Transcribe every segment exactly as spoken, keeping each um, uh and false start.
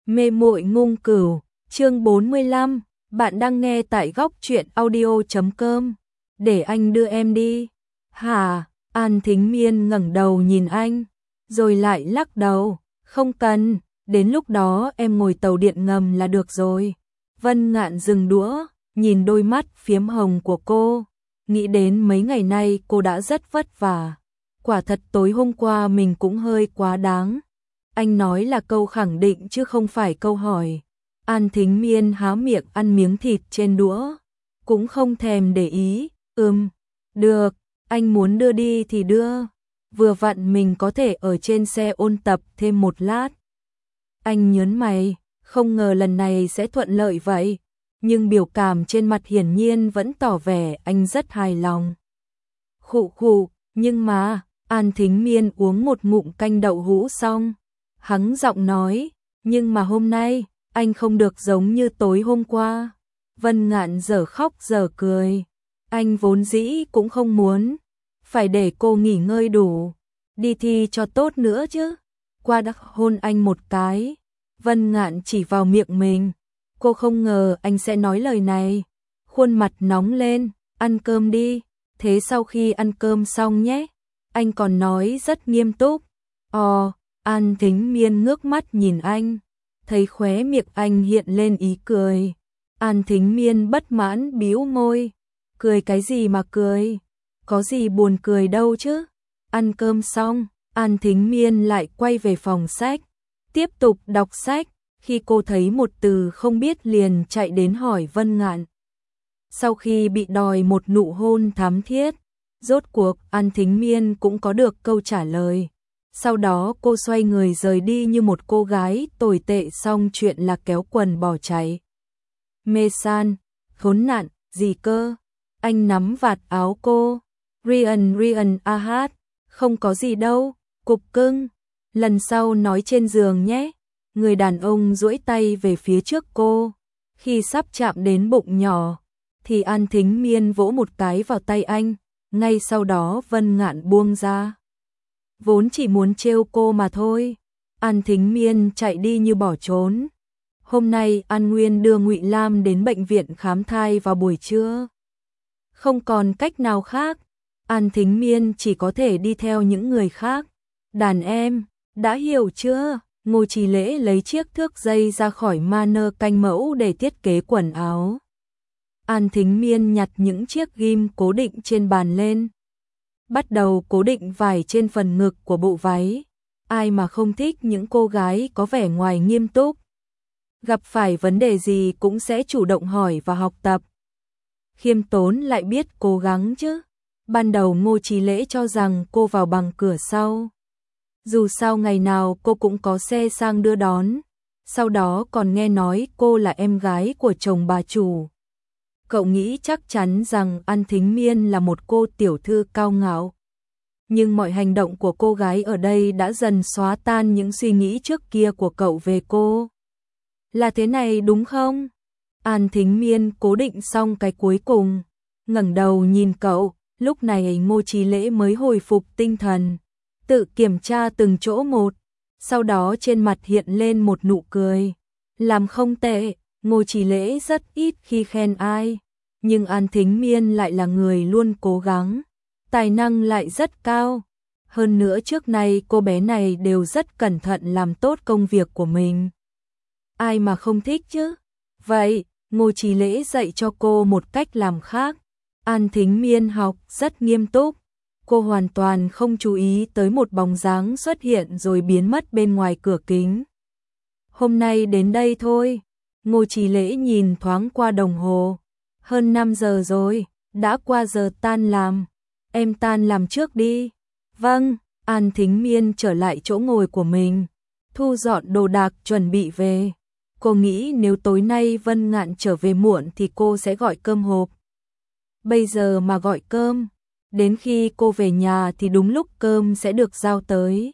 Mê muội ngung cửu, chương bốn mươi lăm, bạn đang nghe tại góc truyện audio chấm com. Để anh đưa em đi. Hả? An Thính Miên ngẩng đầu nhìn anh, rồi lại lắc đầu, không cần, đến lúc đó em ngồi tàu điện ngầm là được rồi. Vân Ngạn dừng đũa, nhìn đôi mắt phiếm hồng của cô, nghĩ đến mấy ngày nay cô đã rất vất vả. Quả thật tối hôm qua mình cũng hơi quá đáng. Anh nói là câu khẳng định chứ không phải câu hỏi. An Thính Miên há miệng ăn miếng thịt trên đũa, cũng không thèm để ý. Ừm, được, anh muốn đưa đi thì đưa. Vừa vặn mình có thể ở trên xe ôn tập thêm một lát. Anh nhớn mày, không ngờ lần này sẽ thuận lợi vậy. Nhưng biểu cảm trên mặt hiển nhiên vẫn tỏ vẻ anh rất hài lòng. Khụ khụ, nhưng mà, An Thính Miên uống một ngụm canh đậu hũ xong, hắng giọng nói, nhưng mà hôm nay, anh không được giống như tối hôm qua. Vân Ngạn dở khóc dở cười, anh vốn dĩ cũng không muốn, phải để cô nghỉ ngơi đủ, đi thi cho tốt nữa chứ. Qua đã hôn anh một cái, Vân Ngạn chỉ vào miệng mình, cô không ngờ anh sẽ nói lời này, khuôn mặt nóng lên, ăn cơm đi, thế sau khi ăn cơm xong nhé. Anh còn nói rất nghiêm túc. Ồ, An Thính Miên ngước mắt nhìn anh, thấy khóe miệng anh hiện lên ý cười. An Thính Miên bất mãn bĩu môi, cười cái gì mà cười, có gì buồn cười đâu chứ. Ăn cơm xong, An Thính Miên lại quay về phòng sách, tiếp tục đọc sách, khi cô thấy một từ không biết liền chạy đến hỏi Vân Ngạn. Sau khi bị đòi một nụ hôn thắm thiết, rốt cuộc An Thính Miên cũng có được câu trả lời. Sau đó cô xoay người rời đi như một cô gái tồi tệ, xong chuyện là kéo quần bỏ chạy. Mê san, khốn nạn, gì cơ? Anh nắm vạt áo cô. Rian Rian a hát, không có gì đâu, cục cưng. Lần sau nói trên giường nhé. Người đàn ông duỗi tay về phía trước cô. Khi sắp chạm đến bụng nhỏ, thì An Thính Miên vỗ một cái vào tay anh. Ngay sau đó Vân Ngạn buông ra. Vốn chỉ muốn trêu cô mà thôi. An Thính Miên chạy đi như bỏ trốn. Hôm nay An Nguyên đưa Ngụy Lam đến bệnh viện khám thai vào buổi trưa. Không còn cách nào khác, An Thính Miên chỉ có thể đi theo những người khác. Đàn em, đã hiểu chưa? Ngô Trì Lễ lấy chiếc thước dây ra khỏi manơ canh mẫu để thiết kế quần áo. An Thính Miên nhặt những chiếc ghim cố định trên bàn lên, bắt đầu cố định vải trên phần ngực của bộ váy. Ai mà không thích những cô gái có vẻ ngoài nghiêm túc, gặp phải vấn đề gì cũng sẽ chủ động hỏi và học tập. Khiêm tốn lại biết cố gắng chứ. Ban đầu Ngô Trì Lễ cho rằng cô vào bằng cửa sau, dù sao ngày nào cô cũng có xe sang đưa đón. Sau đó còn nghe nói cô là em gái của chồng bà chủ. Cậu nghĩ chắc chắn rằng An Thính Miên là một cô tiểu thư cao ngạo. Nhưng mọi hành động của cô gái ở đây đã dần xóa tan những suy nghĩ trước kia của cậu về cô. Là thế này đúng không? An Thính Miên cố định xong cái cuối cùng, ngẩng đầu nhìn cậu, lúc này Ngô Trì Lễ mới hồi phục tinh thần, tự kiểm tra từng chỗ một, sau đó trên mặt hiện lên một nụ cười. Làm không tệ. Ngô Trì Lễ rất ít khi khen ai, nhưng An Thính Miên lại là người luôn cố gắng, tài năng lại rất cao. Hơn nữa trước nay cô bé này đều rất cẩn thận làm tốt công việc của mình. Ai mà không thích chứ? Vậy, Ngô Trì Lễ dạy cho cô một cách làm khác. An Thính Miên học rất nghiêm túc, cô hoàn toàn không chú ý tới một bóng dáng xuất hiện rồi biến mất bên ngoài cửa kính. Hôm nay đến đây thôi. Ngô Trì Lễ nhìn thoáng qua đồng hồ. Hơn năm giờ rồi, đã qua giờ tan làm. Em tan làm trước đi. Vâng, An Thính Miên trở lại chỗ ngồi của mình, thu dọn đồ đạc chuẩn bị về. Cô nghĩ nếu tối nay Vân Ngạn trở về muộn thì cô sẽ gọi cơm hộp. Bây giờ mà gọi cơm, đến khi cô về nhà thì đúng lúc cơm sẽ được giao tới.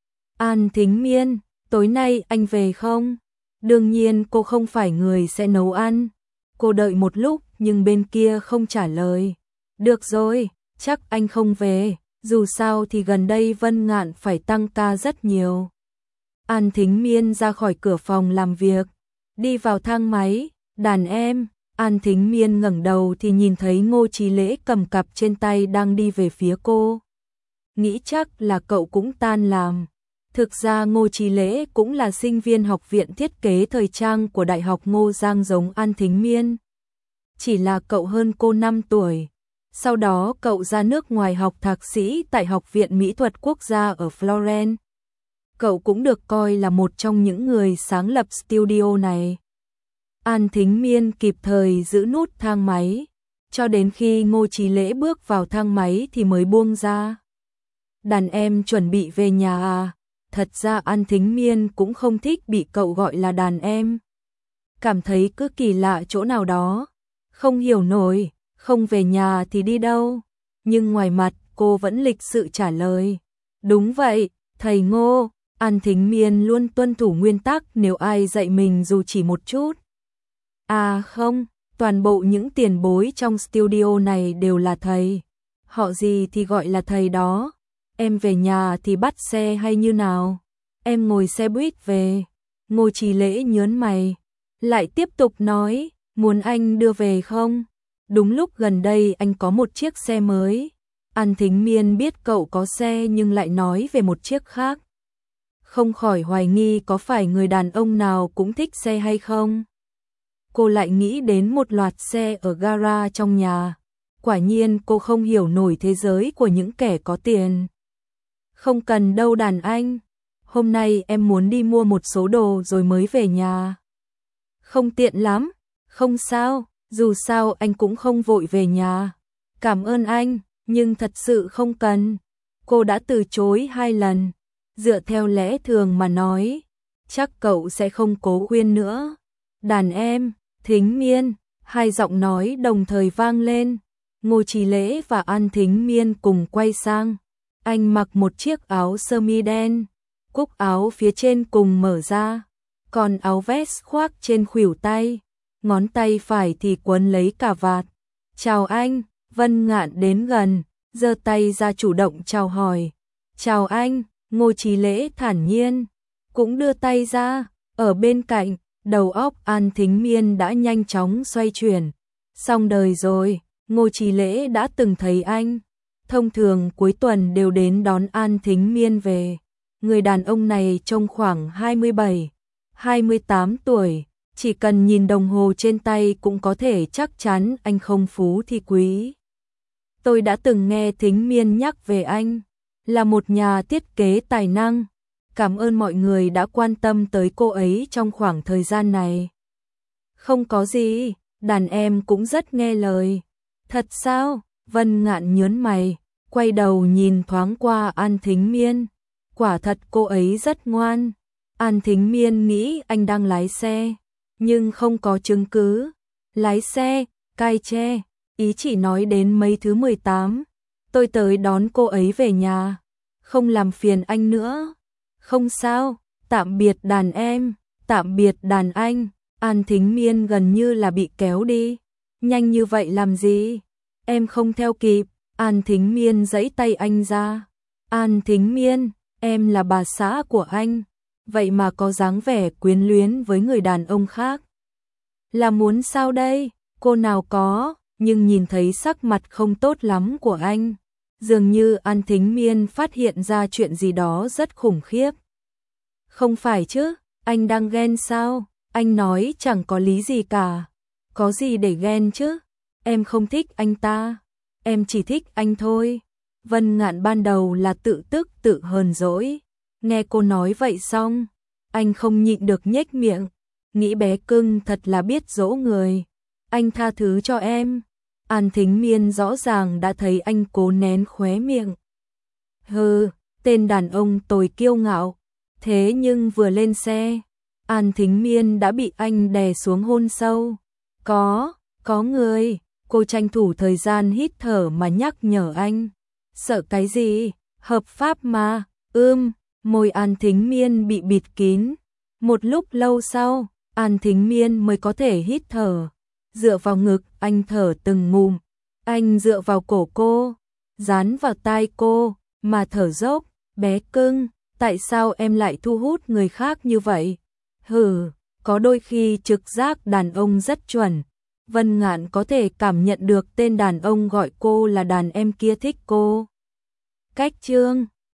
An Thính Miên, tối nay anh về không? Đương nhiên cô không phải người sẽ nấu ăn. Cô đợi một lúc nhưng bên kia không trả lời. Được rồi, chắc anh không về, dù sao thì gần đây Vân Ngạn phải tăng ca rất nhiều. An Thính Miên ra khỏi cửa phòng làm việc, đi vào thang máy, đàn em. An Thính Miên ngẩng đầu thì nhìn thấy Ngô Chí Lễ cầm cặp trên tay đang đi về phía cô. Nghĩ chắc là cậu cũng tan làm. Thực ra Ngô Chí Lễ cũng là sinh viên học viện thiết kế thời trang của Đại học Ngô Giang giống An Thính Miên. Chỉ là cậu hơn cô năm tuổi. Sau đó cậu ra nước ngoài học thạc sĩ tại Học viện Mỹ thuật Quốc gia ở Florence. Cậu cũng được coi là một trong những người sáng lập studio này. An Thính Miên kịp thời giữ nút thang máy, cho đến khi Ngô Chí Lễ bước vào thang máy thì mới buông ra. Đàn em chuẩn bị về nhà à? Thật ra An Thính Miên cũng không thích bị cậu gọi là đàn em. Cảm thấy cứ kỳ lạ chỗ nào đó. Không hiểu nổi, không về nhà thì đi đâu? Nhưng ngoài mặt cô vẫn lịch sự trả lời. Đúng vậy, thầy Ngô. An Thính Miên luôn tuân thủ nguyên tắc nếu ai dạy mình dù chỉ một chút. À không, toàn bộ những tiền bối trong studio này đều là thầy. Họ gì thì gọi là thầy đó. Em về nhà thì bắt xe hay như nào? Em ngồi xe buýt về. Ngô Chí Lễ nhớn mày, lại tiếp tục nói, muốn anh đưa về không? Đúng lúc gần đây anh có một chiếc xe mới. An Thính Miên biết cậu có xe nhưng lại nói về một chiếc khác. Không khỏi hoài nghi có phải người đàn ông nào cũng thích xe hay không. Cô lại nghĩ đến một loạt xe ở gara trong nhà. Quả nhiên cô không hiểu nổi thế giới của những kẻ có tiền. Không cần đâu đàn anh. Hôm nay em muốn đi mua một số đồ rồi mới về nhà. Không tiện lắm. Không sao, dù sao anh cũng không vội về nhà. Cảm ơn anh, nhưng thật sự không cần. Cô đã từ chối hai lần. Dựa theo lẽ thường mà nói, chắc cậu sẽ không cố khuyên nữa. Đàn em, Thính Miên, hai giọng nói đồng thời vang lên. Ngô Chí Lễ và An Thính Miên cùng quay sang. Anh mặc một chiếc áo sơ mi đen, cúc áo phía trên cùng mở ra, còn áo vest khoác trên khuỷu tay, ngón tay phải thì quấn lấy cà vạt. Chào anh. Vân Ngạn đến gần, giơ tay ra chủ động chào hỏi. Chào anh. Ngô Chí Lễ thản nhiên, cũng đưa tay ra, ở bên cạnh, đầu óc An Thính Miên đã nhanh chóng xoay chuyển. Xong đời rồi, Ngô Chí Lễ đã từng thấy anh. Thông thường cuối tuần đều đến đón An Thính Miên về. Người đàn ông này trông khoảng hai mươi bảy, hai mươi tám tuổi, chỉ cần nhìn đồng hồ trên tay cũng có thể chắc chắn anh không phú thì quý. Tôi đã từng nghe Thính Miên nhắc về anh, là một nhà thiết kế tài năng. Cảm ơn mọi người đã quan tâm tới cô ấy trong khoảng thời gian này. Không có gì, đàn em cũng rất nghe lời. Thật sao? Vân Ngạn nhớn mày, quay đầu nhìn thoáng qua An Thính Miên. Quả thật cô ấy rất ngoan. An Thính Miên nghĩ anh đang lái xe, nhưng không có chứng cứ. Lái xe, cai tre, ý chỉ nói đến mấy thứ mười tám. Tôi tới đón cô ấy về nhà, không làm phiền anh nữa. Không sao, tạm biệt đàn em, tạm biệt đàn anh. An Thính Miên gần như là bị kéo đi. Nhanh như vậy làm gì? Em không theo kịp. An Thính Miên giãy tay anh ra. An Thính Miên, em là bà xã của anh, vậy mà có dáng vẻ quyến luyến với người đàn ông khác. Là muốn sao đây? Cô nào có, nhưng nhìn thấy sắc mặt không tốt lắm của anh. Dường như An Thính Miên phát hiện ra chuyện gì đó rất khủng khiếp. Không phải chứ, anh đang ghen sao? Anh nói chẳng có lý gì cả. Có gì để ghen chứ? Em không thích anh ta. Em chỉ thích anh thôi. Vân Ngạn ban đầu là tự tức tự hờn dỗi. Nghe cô nói vậy xong, anh không nhịn được nhếch miệng. Nghĩ bé cưng thật là biết dỗ người. Anh tha thứ cho em. An Thính Miên rõ ràng đã thấy anh cố nén khóe miệng. Hừ, tên đàn ông tồi kiêu ngạo. Thế nhưng vừa lên xe, An Thính Miên đã bị anh đè xuống hôn sâu. Có, có người. Cô tranh thủ thời gian hít thở mà nhắc nhở anh. Sợ cái gì? Hợp pháp mà. Ưm, môi An Thính Miên bị bịt kín. Một lúc lâu sau, An Thính Miên mới có thể hít thở. Dựa vào ngực, anh thở từng ngụm. Anh dựa vào cổ cô, dán vào tai cô, mà thở dốc. Bé cưng, Tại sao em lại thu hút người khác như vậy? Hừ, có đôi khi trực giác đàn ông rất chuẩn. Vân Ngạn có thể cảm nhận được tên đàn ông gọi cô là đàn em kia thích cô. Cách chương